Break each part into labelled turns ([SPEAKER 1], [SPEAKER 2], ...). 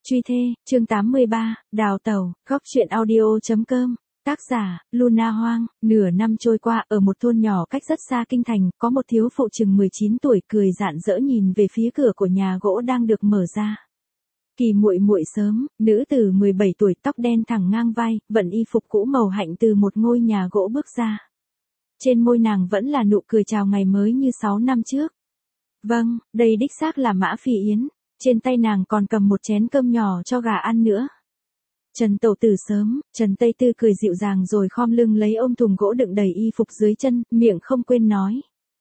[SPEAKER 1] Truy thê, chương 83, đào tẩu, góc truyện audio.com, tác giả, Luna Hoang. Nửa năm trôi qua, ở một thôn nhỏ cách rất xa kinh thành, có một thiếu phụ chừng 19 tuổi cười rạng rỡ nhìn về phía cửa của nhà gỗ đang được mở ra. Kỳ muội muội sớm, nữ tử 17 tuổi, tóc đen thẳng ngang vai, vận y phục cũ màu hạnh từ một ngôi nhà gỗ bước ra. Trên môi nàng vẫn là nụ cười chào ngày mới như 6 năm trước. Vâng, đây đích xác là Mã Phi Yến. Trên tay nàng còn cầm một chén cơm nhỏ cho gà ăn nữa. Trần tẩu tử sớm, Trần Tây Tư cười dịu dàng rồi khom lưng lấy ôm thùng gỗ đựng đầy y phục dưới chân, miệng không quên nói.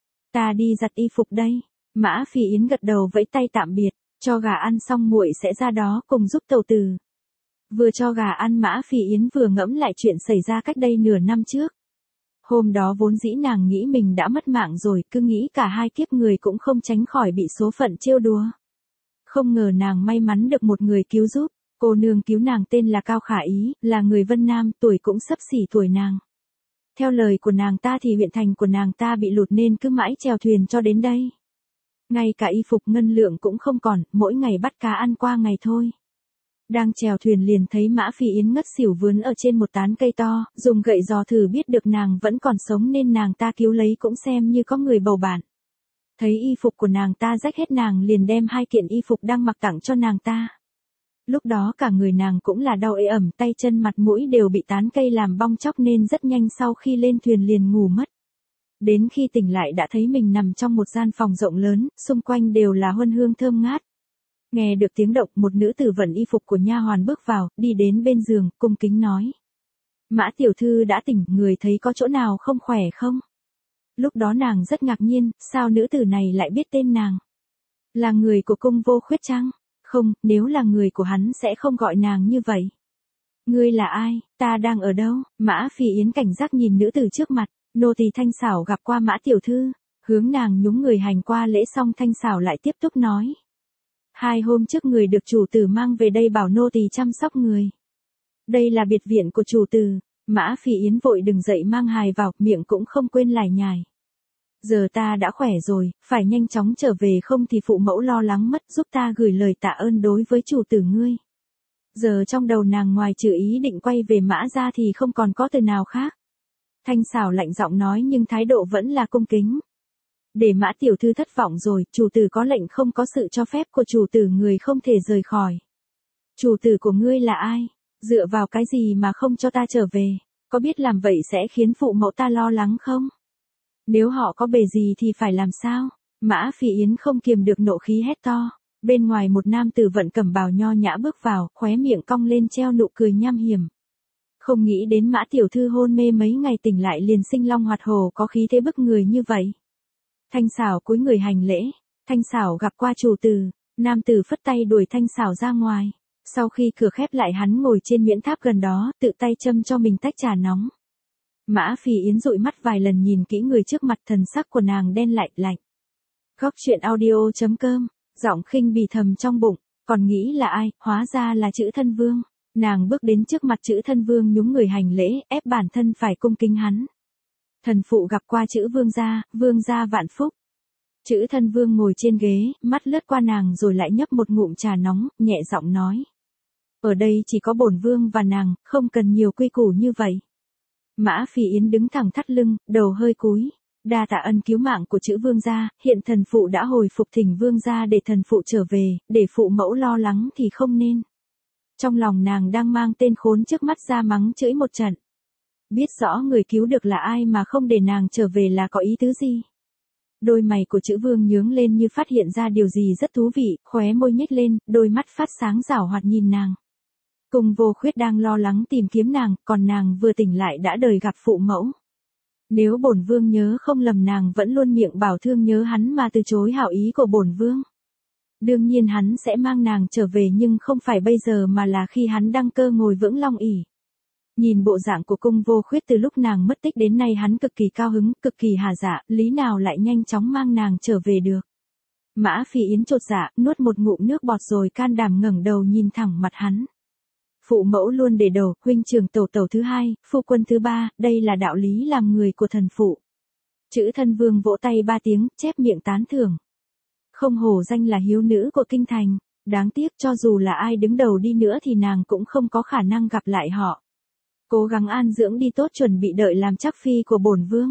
[SPEAKER 1] Ta đi giặt y phục đây. Mã Phi Yến gật đầu vẫy tay tạm biệt, cho gà ăn xong muội sẽ ra đó cùng giúp tẩu tử. Vừa cho gà ăn Mã Phi Yến vừa ngẫm lại chuyện xảy ra cách đây nửa năm trước. Hôm đó vốn dĩ nàng nghĩ mình đã mất mạng rồi, cứ nghĩ cả hai kiếp người cũng không tránh khỏi bị số phận trêu đùa. Không ngờ nàng may mắn được một người cứu giúp, cô nương cứu nàng tên là Cao Khả Ý, là người Vân Nam, tuổi cũng xấp xỉ tuổi nàng. Theo lời của nàng ta thì huyện thành của nàng ta bị lụt nên cứ mãi chèo thuyền cho đến đây. Ngay cả y phục ngân lượng cũng không còn, mỗi ngày bắt cá ăn qua ngày thôi. Đang chèo thuyền liền thấy Mã Phi Yến ngất xỉu vướn ở trên một tán cây to, dùng gậy giò thử biết được nàng vẫn còn sống nên nàng ta cứu lấy cũng xem như có người bầu bạn. Thấy y phục của nàng ta rách hết nàng liền đem 2 kiện y phục đang mặc tặng cho nàng ta. Lúc đó cả người nàng cũng là đau ê ẩm, tay chân mặt mũi đều bị tán cây làm bong chóc nên rất nhanh sau khi lên thuyền liền ngủ mất. Đến khi tỉnh lại đã thấy mình nằm trong một gian phòng rộng lớn, xung quanh đều là huân hương thơm ngát. Nghe được tiếng động, một nữ tử vận y phục của nha hoàn bước vào, đi đến bên giường, cung kính nói. Mã tiểu thư đã tỉnh, người thấy có chỗ nào không khỏe không? Lúc đó nàng rất ngạc nhiên, sao nữ tử này lại biết tên nàng? Là người của cung vô khuyết chăng? Không, nếu là người của hắn sẽ không gọi nàng như vậy. Ngươi là ai, ta đang ở đâu? Mã Phi Yến cảnh giác nhìn nữ tử trước mặt, nô tỳ Thanh Xảo gặp qua Mã tiểu thư, hướng nàng nhúng người hành qua lễ xong Thanh Xảo lại tiếp tục nói. 2 hôm trước người được chủ tử mang về đây bảo nô tỳ chăm sóc người. Đây là biệt viện của chủ tử. Mã Phi Yến vội đứng dậy mang hài vào, miệng cũng không quên lải nhải. Giờ ta đã khỏe rồi, phải nhanh chóng trở về không thì phụ mẫu lo lắng mất, giúp ta gửi lời tạ ơn đối với chủ tử ngươi. Giờ trong đầu nàng ngoài trừ ý định quay về Mã ra thì không còn có từ nào khác. Thanh Xảo lạnh giọng nói nhưng thái độ vẫn là cung kính. Để Mã tiểu thư thất vọng rồi, chủ tử có lệnh không có sự cho phép của chủ tử người không thể rời khỏi. Chủ tử của ngươi là ai? Dựa vào cái gì mà không cho ta trở về? Có biết làm vậy sẽ khiến phụ mẫu ta lo lắng không? Nếu họ có bề gì thì phải làm sao? Mã Phi Yến không kiềm được nộ khí hét to. Bên ngoài một nam tử vận cẩm bào nho nhã bước vào, khóe miệng cong lên treo nụ cười nham hiểm. Không nghĩ đến Mã tiểu thư hôn mê mấy ngày tỉnh lại liền sinh long hoạt hổ có khí thế bức người như vậy. Thanh Xảo cúi người hành lễ. Thanh Xảo gặp qua chủ tử. Nam tử phất tay đuổi Thanh Xảo ra ngoài. Sau khi cửa khép lại hắn ngồi trên miễn tháp gần đó, tự tay châm cho mình tách trà nóng. Mã Phi Yến dụi mắt vài lần nhìn kỹ người trước mặt, thần sắc của nàng đen lại lạnh. Góc truyện audio.com, giọng khinh bỉ thầm trong bụng, còn nghĩ là ai, hóa ra là Chữ Thân Vương. Nàng bước đến trước mặt Chữ Thân Vương nhúng người hành lễ, ép bản thân phải cung kính hắn. Thần phụ gặp qua Chữ Vương gia vạn phúc. Chữ Thân Vương ngồi trên ghế, mắt lướt qua nàng rồi lại nhấp một ngụm trà nóng, nhẹ giọng nói. Ở đây chỉ có bổn vương và nàng, không cần nhiều quy củ như vậy. Mã Phi Yến đứng thẳng thắt lưng, đầu hơi cúi. Đa tạ ân cứu mạng của Chữ Vương gia, hiện thần phụ đã hồi phục thỉnh vương gia để thần phụ trở về, để phụ mẫu lo lắng thì không nên. Trong lòng nàng đang mang tên khốn trước mắt ra mắng chửi một trận. Biết rõ người cứu được là ai mà không để nàng trở về là có ý tứ gì? Đôi mày của Chữ Vương nhướng lên như phát hiện ra điều gì rất thú vị, khóe môi nhếch lên, đôi mắt phát sáng giảo hoạt nhìn nàng. Cung vô khuyết đang lo lắng tìm kiếm nàng, còn nàng vừa tỉnh lại đã đời gặp phụ mẫu. Nếu bổn vương nhớ không lầm nàng vẫn luôn miệng bảo thương nhớ hắn mà từ chối hảo ý của bổn vương. Đương nhiên hắn sẽ mang nàng trở về nhưng không phải bây giờ mà là khi hắn đăng cơ ngồi vững long ỷ. Nhìn bộ dạng của cung vô khuyết từ lúc nàng mất tích đến nay hắn cực kỳ cao hứng, cực kỳ hà dạ, lý nào lại nhanh chóng mang nàng trở về được. Mã Phi Yến chột dạ, nuốt một ngụm nước bọt rồi can đảm ngẩng đầu nhìn thẳng mặt hắn. Phụ mẫu luôn để đầu, huynh trưởng tẩu tẩu thứ 2, phu quân thứ 3, đây là đạo lý làm người của thần phụ. Chữ Thân Vương vỗ tay 3 tiếng, chép miệng tán thưởng. Không hổ danh là hiếu nữ của kinh thành. Đáng tiếc cho dù là ai đứng đầu đi nữa thì nàng cũng không có khả năng gặp lại họ. Cố gắng an dưỡng đi tốt chuẩn bị đợi làm chắc phi của bổn vương.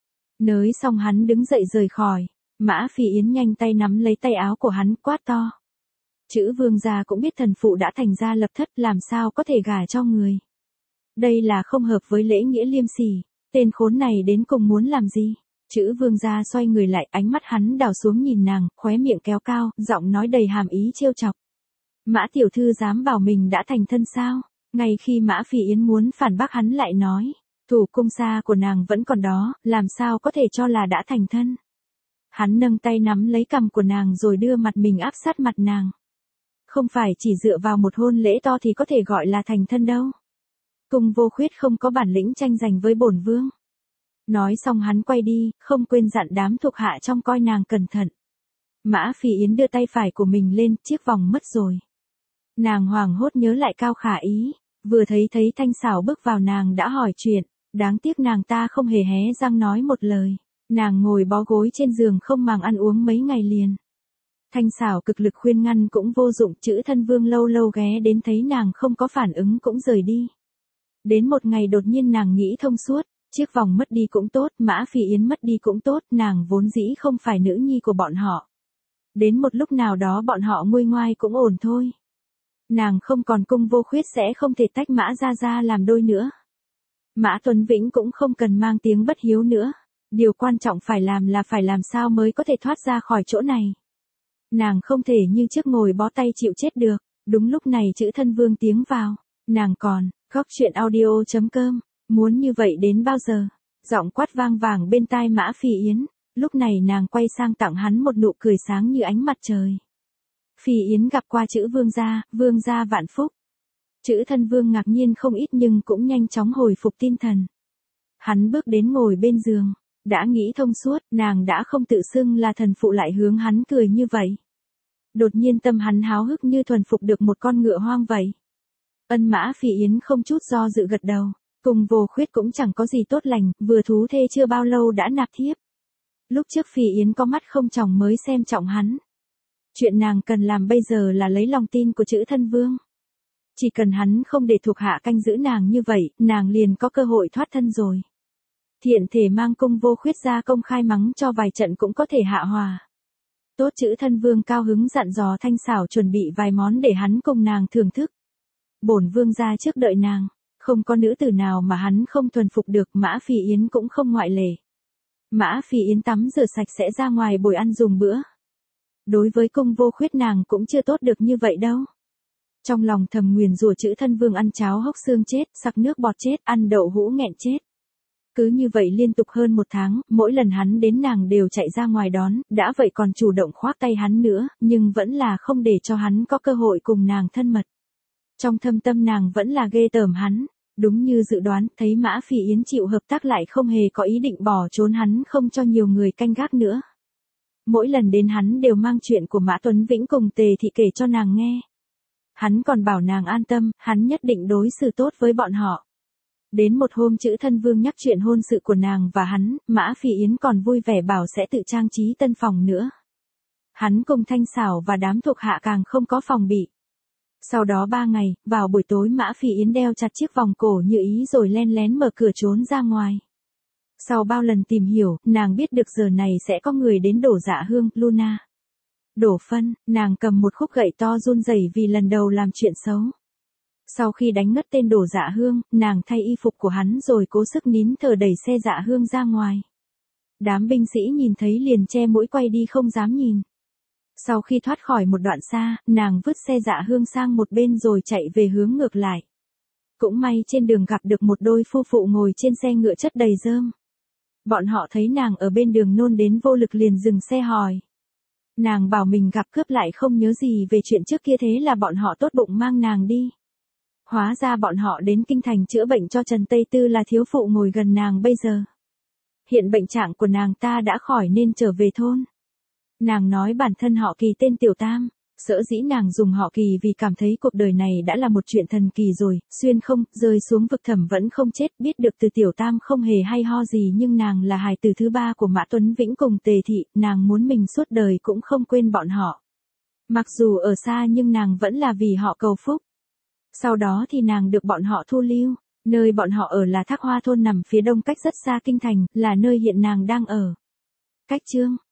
[SPEAKER 1] Nới xong hắn đứng dậy rời khỏi. Mã Phi Yến nhanh tay nắm lấy tay áo của hắn quát to. Chữ vương gia cũng biết thần phụ đã thành gia lập thất làm sao có thể gả cho người. Đây là không hợp với lễ nghĩa liêm sỉ, tên khốn này đến cùng muốn làm gì? Chữ vương gia xoay người lại, ánh mắt hắn đảo xuống nhìn nàng, khóe miệng kéo cao, giọng nói đầy hàm ý trêu chọc. Mã tiểu thư dám bảo mình đã thành thân sao? Ngay khi Mã Phi Yến muốn phản bác hắn lại nói, thủ cung xa của nàng vẫn còn đó, làm sao có thể cho là đã thành thân? Hắn nâng tay nắm lấy cằm của nàng rồi đưa mặt mình áp sát mặt nàng. Không phải chỉ dựa vào một hôn lễ to thì có thể gọi là thành thân đâu. Cung Vô Khuyết không có bản lĩnh tranh giành với bổn vương. Nói xong hắn quay đi, không quên dặn đám thuộc hạ trông coi nàng cẩn thận. Mã Phi Yến đưa tay phải của mình lên, chiếc vòng mất rồi. Nàng hoảng hốt nhớ lại Cao Khả Ý, vừa thấy Thanh Xảo bước vào nàng đã hỏi chuyện, đáng tiếc nàng ta không hề hé răng nói một lời. Nàng ngồi bó gối trên giường không màng ăn uống mấy ngày liền. Thanh Xảo cực lực khuyên ngăn cũng vô dụng, Chữ Thân Vương lâu lâu ghé đến thấy nàng không có phản ứng cũng rời đi. Đến một ngày đột nhiên nàng nghĩ thông suốt, chiếc vòng mất đi cũng tốt, Mã Phi Yến mất đi cũng tốt, nàng vốn dĩ không phải nữ nhi của bọn họ. Đến một lúc nào đó bọn họ nguôi ngoai cũng ổn thôi. Nàng không còn Cung Vô Khuyết sẽ không thể tách Mã ra làm đôi nữa. Mã Tuấn Vĩnh cũng không cần mang tiếng bất hiếu nữa. Điều quan trọng phải làm là phải làm sao mới có thể thoát ra khỏi chỗ này. Nàng không thể như trước ngồi bó tay chịu chết được. Đúng lúc này Chữ Thân Vương tiếng vào. Nàng còn, góc chuyện audio.com, muốn như vậy đến bao giờ? Giọng quát vang vàng bên tai Mã Phi Yến. Lúc này nàng quay sang tặng hắn một nụ cười sáng như ánh mặt trời. Phi Yến gặp qua Chữ vương gia vạn phúc. Chữ Thân Vương ngạc nhiên không ít nhưng cũng nhanh chóng hồi phục tinh thần. Hắn bước đến ngồi bên giường. Đã nghĩ thông suốt, nàng đã không tự xưng là thần phụ lại hướng hắn cười như vậy. Đột nhiên tâm hắn háo hức như thuần phục được một con ngựa hoang vậy. Mã Phi Yến không chút do dự gật đầu. Cung Vô Khuyết cũng chẳng có gì tốt lành, vừa thú thê chưa bao lâu đã nạp thiếp. Lúc trước Phi Yến có mắt không tròng mới xem trọng hắn. Chuyện nàng cần làm bây giờ là lấy lòng tin của Chữ Thân Vương. Chỉ cần hắn không để thuộc hạ canh giữ nàng như vậy, nàng liền có cơ hội thoát thân rồi. Thiện thể mang Cung Vô Khuyết ra công khai mắng cho vài trận cũng có thể hạ hòa. Tốt. Chữ Thân Vương cao hứng dặn dò Thanh Xảo chuẩn bị vài món để hắn cùng nàng thưởng thức. Bổn vương gia trước đợi nàng, không có nữ tử nào mà hắn không thuần phục được, Mã Phi Yến cũng không ngoại lệ. Mã Phi Yến tắm rửa sạch sẽ ra ngoài bồi ăn dùng bữa. Đối với Cung Vô Khuyết nàng cũng chưa tốt được như vậy đâu. Trong lòng thầm nguyền rủa Chữ Thân Vương ăn cháo hốc xương chết, sặc nước bọt chết, ăn đậu hũ nghẹn chết. Cứ như vậy liên tục hơn một tháng, mỗi lần hắn đến nàng đều chạy ra ngoài đón, đã vậy còn chủ động khoác tay hắn nữa, nhưng vẫn là không để cho hắn có cơ hội cùng nàng thân mật. Trong thâm tâm nàng vẫn là ghê tởm hắn. Đúng như dự đoán, thấy Mã Phi Yến chịu hợp tác lại không hề có ý định bỏ trốn hắn không cho nhiều người canh gác nữa. Mỗi lần đến hắn đều mang chuyện của Mã Tuấn Vĩnh cùng Tề Thị kể cho nàng nghe. Hắn còn bảo nàng an tâm, hắn nhất định đối xử tốt với bọn họ. Đến một hôm Chữ Thân Vương nhắc chuyện hôn sự của nàng và hắn, Mã Phi Yến còn vui vẻ bảo sẽ tự trang trí tân phòng nữa. Hắn cùng Thanh Xảo và đám thuộc hạ càng không có phòng bị. Sau đó 3 ngày, vào buổi tối Mã Phi Yến đeo chặt chiếc vòng cổ như ý rồi len lén mở cửa trốn ra ngoài. Sau bao lần tìm hiểu, nàng biết được giờ này sẽ có người đến đổ dạ hương, Luna. Đổ phân, nàng cầm một khúc gậy to run rẩy vì lần đầu làm chuyện xấu. Sau khi đánh ngất tên đổ dạ hương, nàng thay y phục của hắn rồi cố sức nín thở đẩy xe dạ hương ra ngoài. Đám binh sĩ nhìn thấy liền che mũi quay đi không dám nhìn. Sau khi thoát khỏi một đoạn xa, nàng vứt xe dạ hương sang một bên rồi chạy về hướng ngược lại. Cũng may trên đường gặp được một đôi phu phụ ngồi trên xe ngựa chất đầy rơm. Bọn họ thấy nàng ở bên đường nôn đến vô lực liền dừng xe hỏi. Nàng bảo mình gặp cướp lại không nhớ gì về chuyện trước kia, thế là bọn họ tốt bụng mang nàng đi. Hóa ra bọn họ đến kinh thành chữa bệnh cho Trần Tây Tư là thiếu phụ ngồi gần nàng bây giờ. Hiện bệnh trạng của nàng ta đã khỏi nên trở về thôn. Nàng nói bản thân họ Kỳ tên Tiểu Tam, sở dĩ nàng dùng họ Kỳ vì cảm thấy cuộc đời này đã là một chuyện thần kỳ rồi, xuyên không, rơi xuống vực thẳm vẫn không chết, biết được từ Tiểu Tam không hề hay ho gì nhưng nàng là hài tử thứ 3 của Mã Tuấn Vĩnh cùng Tề Thị, nàng muốn mình suốt đời cũng không quên bọn họ. Mặc dù ở xa nhưng nàng vẫn là vì họ cầu phúc. Sau đó thì nàng được bọn họ thu lưu. Nơi bọn họ ở là Thác Hoa thôn nằm phía đông cách rất xa kinh thành, là nơi hiện nàng đang ở. Cách chương